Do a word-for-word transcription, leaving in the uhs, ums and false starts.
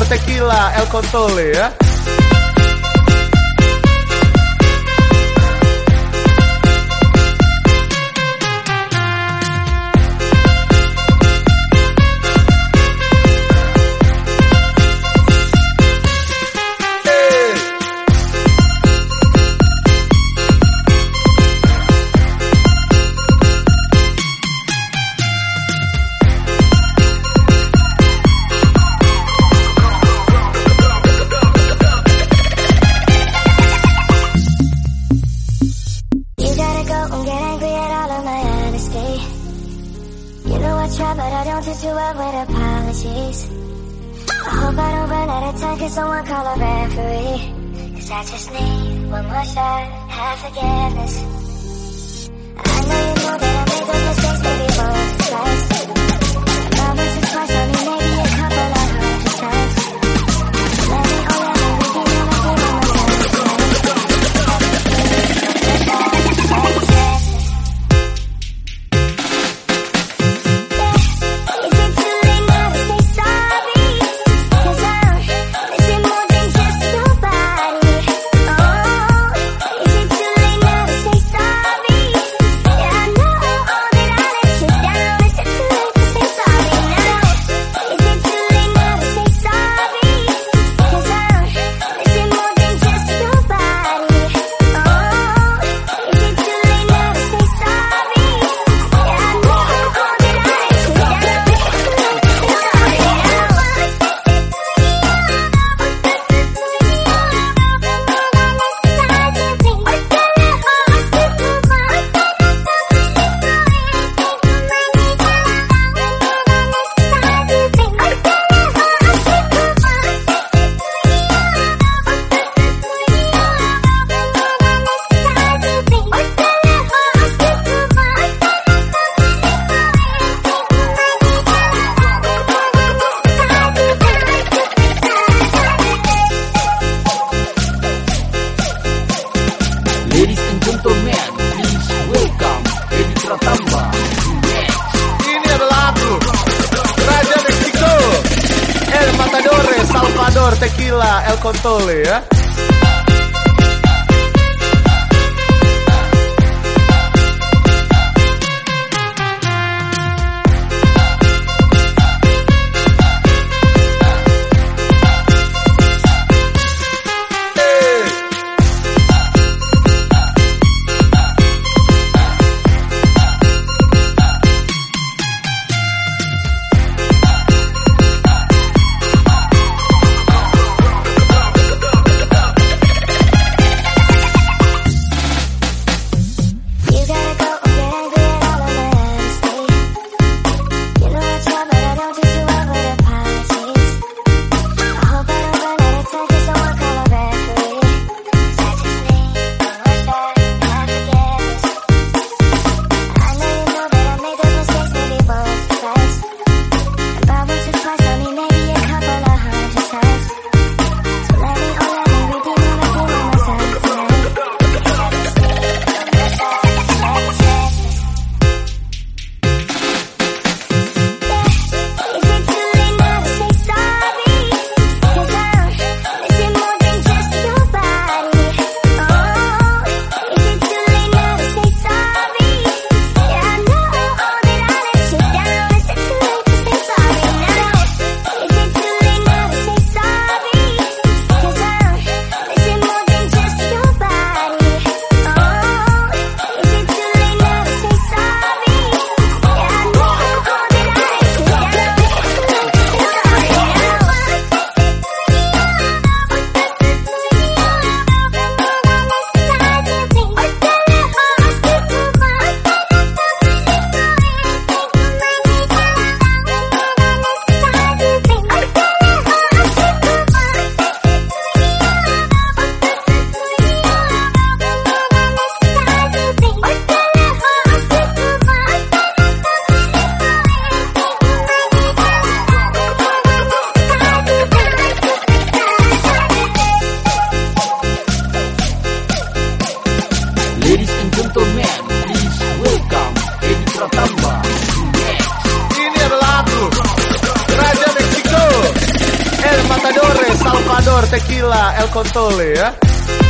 Tequila El Contole ya. Try, but I don't do too well with apologies. I hope I don't run out of time, can someone call a referee? Cause I just need one more shot, have forgiveness. I know you know that I made those mistakes maybe once or twice. Not once or twice, I mean maybe a couple of hundred times. Let me, oh yeah, let me be on my game one more time tonight. Ladies and gentlemen, please welcome Edi Pratamba. Ini adalah aku, Raja Meksiko, El Matador Salvador Tequila El Contole ya. Matador, Salvador, Tequila, El Contole ya.